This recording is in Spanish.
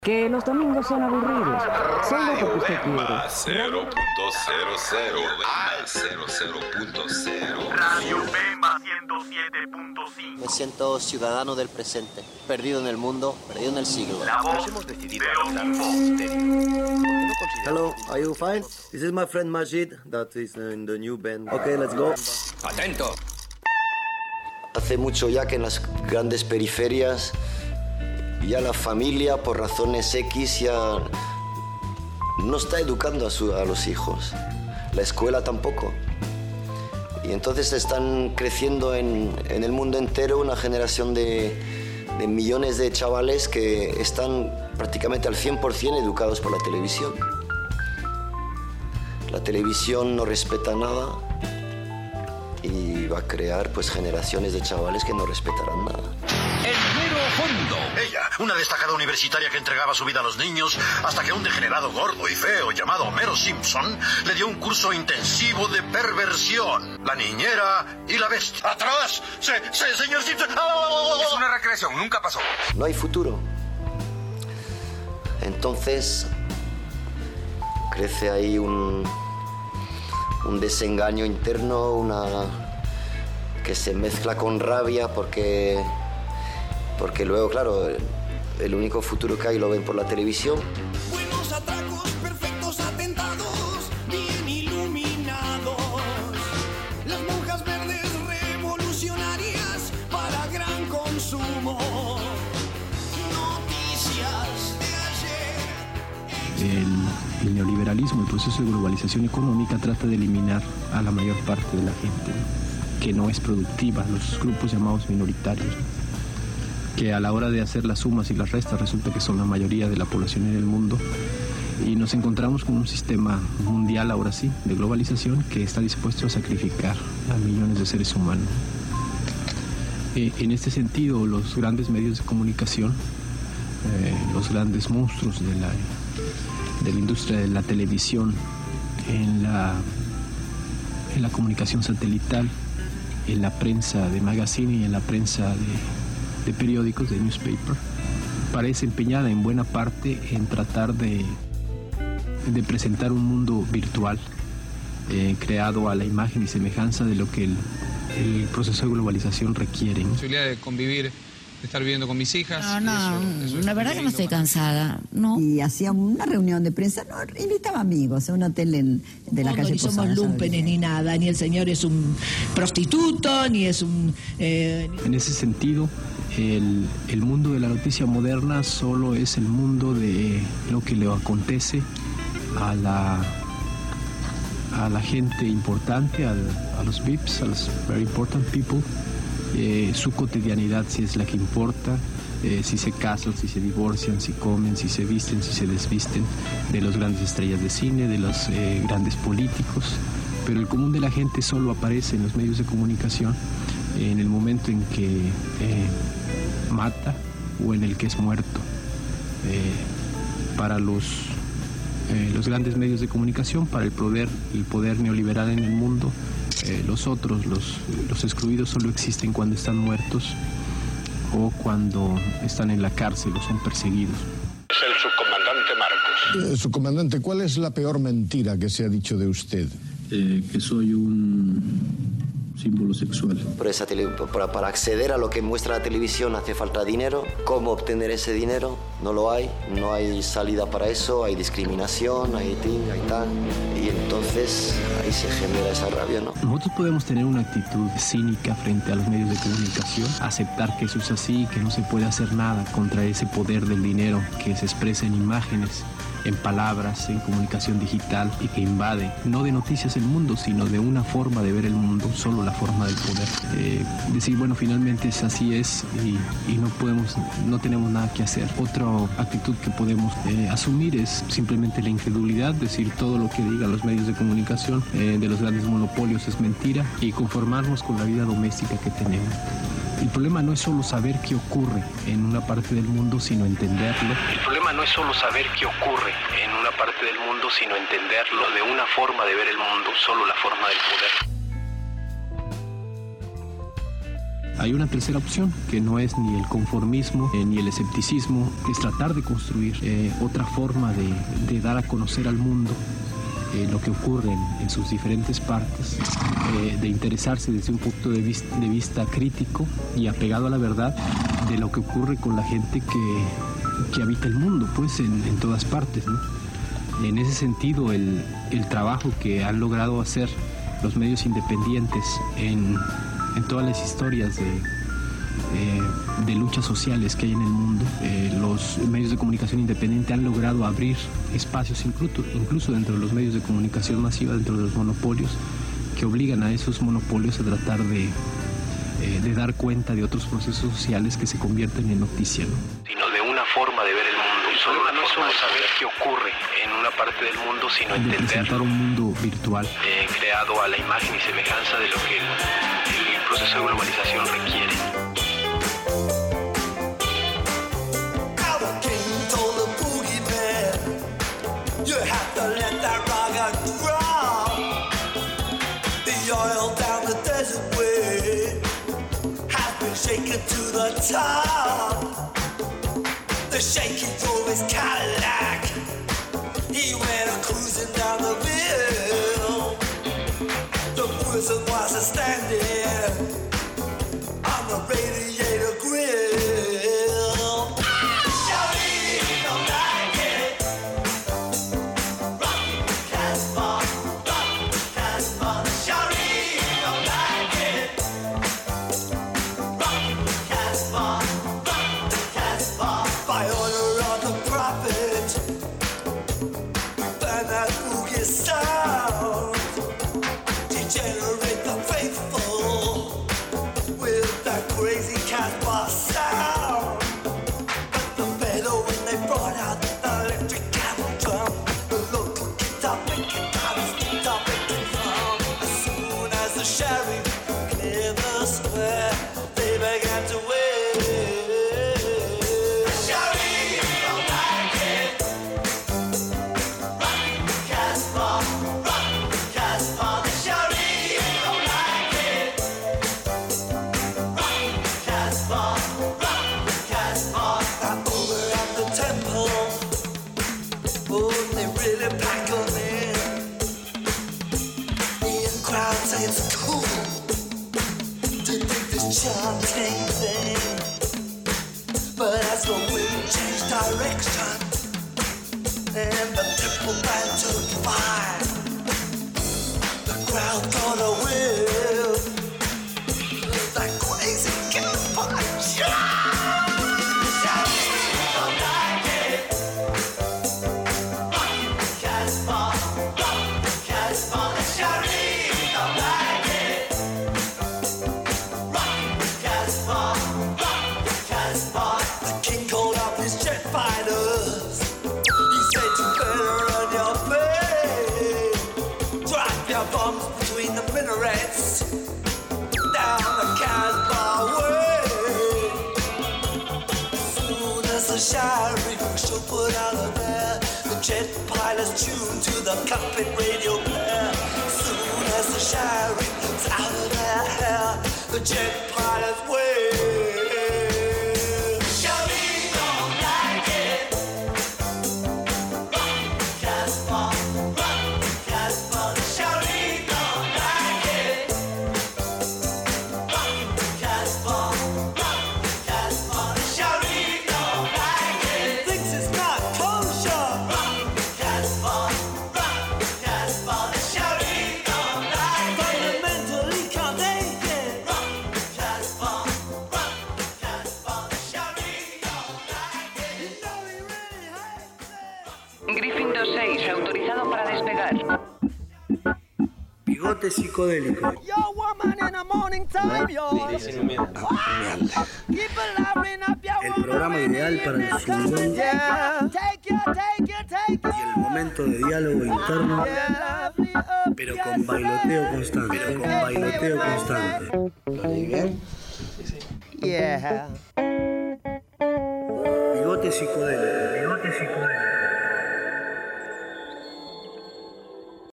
Que los domingos son aburridos. Solo porque usted quiere. 0.00 al 00.0. Radio Bemba 107.5. Me siento ciudadano del presente, perdido en el mundo, perdido en el siglo. La voz Hemos decidido de los hablar misterios. Hello, are you fine? This is my friend Majid, that is in the new band. Okay, let's go. Atento. Hace mucho ya que en las grandes periferias ya la familia, por razones X, ya no está educando a los hijos. La escuela tampoco. Y entonces están creciendo en el mundo entero una generación de millones de chavales que están prácticamente al 100% educados por la televisión. La televisión no respeta nada y va a crear pues generaciones de chavales que no respetarán nada. El mero fondo. Ella, una destacada universitaria que entregaba su vida a los niños hasta que un degenerado gordo y feo llamado Homero Simpson le dio un curso intensivo de perversión. La niñera y la bestia. ¡Atrás! ¡Señor Simpson! ¡Oh! Es una recreación, nunca pasó. No hay futuro. Entonces crece ahí un desengaño interno, que se mezcla con rabia porque luego, claro, el único futuro que hay lo ven por la televisión. Buenos atracos, perfectos atentados, bien iluminados. Las monjas verdes revolucionarias para gran consumo. Noticias de ayer. El neoliberalismo, el proceso de globalización económica trata de eliminar a la mayor parte de la gente, que no es productiva, los grupos llamados minoritarios, que a la hora de hacer las sumas y las restas resulta que son la mayoría de la población en el mundo, y nos encontramos con un sistema mundial, ahora sí, de globalización, que está dispuesto a sacrificar a millones de seres humanos. En este sentido, los grandes medios de comunicación, los grandes monstruos de la industria de la televisión, en la comunicación satelital, en la prensa de magazine y en la prensa de periódicos, de newspaper, parece empeñada en buena parte en tratar de presentar un mundo virtual creado a la imagen y semejanza de lo que el proceso de globalización requiere. La posibilidad de convivir, de estar viviendo con mis hijas. Eso la verdad que no estoy cansada, ¿no? Y hacía una reunión de prensa, no, invitaba amigos a un hotel de la calle Posada. No somos lumpenes ni nada, ni el señor es un prostituto, ni es un... En ese sentido, el mundo de la noticia moderna solo es el mundo de lo que le acontece a la gente importante, a los VIPs, a los very important people. Su cotidianidad si es la que importa, si se casan, si se divorcian, si comen, si se visten, si se desvisten, de los grandes estrellas de cine, de los grandes políticos, pero el común de la gente solo aparece en los medios de comunicación en el momento en que mata o en el que es muerto. Para los grandes medios de comunicación, para el poder neoliberal en el mundo, los otros, los excluidos, solo existen cuando están muertos o cuando están en la cárcel o son perseguidos. Es el subcomandante Marcos. Subcomandante, ¿cuál es la peor mentira que se ha dicho de usted? Que soy un símbolo sexual. Para acceder a lo que muestra la televisión hace falta dinero. ¿Cómo obtener ese dinero? No lo hay, no hay salida para eso, hay discriminación, hay tal. Y entonces ahí se genera esa rabia, ¿no? Nosotros podemos tener una actitud cínica frente a los medios de comunicación, aceptar que eso es así, que no se puede hacer nada contra ese poder del dinero que se expresa en imágenes, en palabras, en comunicación digital y que invade, no de noticias el mundo, sino de una forma de ver el mundo, solo la forma del poder. Decir, bueno, finalmente así es y no tenemos nada que hacer. Otra actitud que podemos asumir es simplemente la incredulidad, decir todo lo que digan los medios de comunicación de los grandes monopolios es mentira y conformarnos con la vida doméstica que tenemos. El problema no es solo saber qué ocurre en una parte del mundo, sino entenderlo. El problema no es solo saber qué ocurre en una parte del mundo, sino entenderlo de una forma de ver el mundo, solo la forma del poder. Hay una tercera opción, que no es ni el conformismo ni el escepticismo, que es tratar de construir otra forma de dar a conocer al mundo lo que ocurre en sus diferentes partes, de interesarse desde un punto de vista crítico y apegado a la verdad de lo que ocurre con la gente que habita el mundo, pues en todas partes, ¿no? En ese sentido, el trabajo que han logrado hacer los medios independientes en todas las historias de luchas sociales que hay en el mundo, los medios de comunicación independiente han logrado abrir espacios incluso dentro de los medios de comunicación masiva, dentro de los monopolios, que obligan a esos monopolios a tratar de dar cuenta de otros procesos sociales que se convierten en noticia, ¿no? Sino de una forma de ver el mundo. Y no solo saber qué ocurre en una parte del mundo, sino de presentar un mundo virtual creado a la imagen y semejanza de lo que el proceso de globalización requiere. You have to let that rocket drop. The oil down the desert way has been shaken to the top. The shaky drove his Cadillac. He went cruising down the hill. The person was standing on the radiator grill. Degenerate the faithful with that crazy Casbah sound. But the better when they brought out the electric cattle drum, the local guitar picking dollars, guitar picking drum. As soon as the sheriff cleared the square, they began to wave. Chanting thing, but as the wind changed direction and the triple band took fire, the crowd got a whiff of that crazy campfire. Bombs between the minarets down the Casbah way. As soon as the sheriff should put out of there, the jet pilots tuned to the cockpit radio player. As soon as the sheriff is out of their hair, the jet pilots wave. Gryffindor 6, autorizado para despegar. Bigote psicodélico. El programa ideal para el chingón y el momento de diálogo interno, pero con bailoteo constante. ¿Lo leí bien? Yeah. Bigote psicodélico.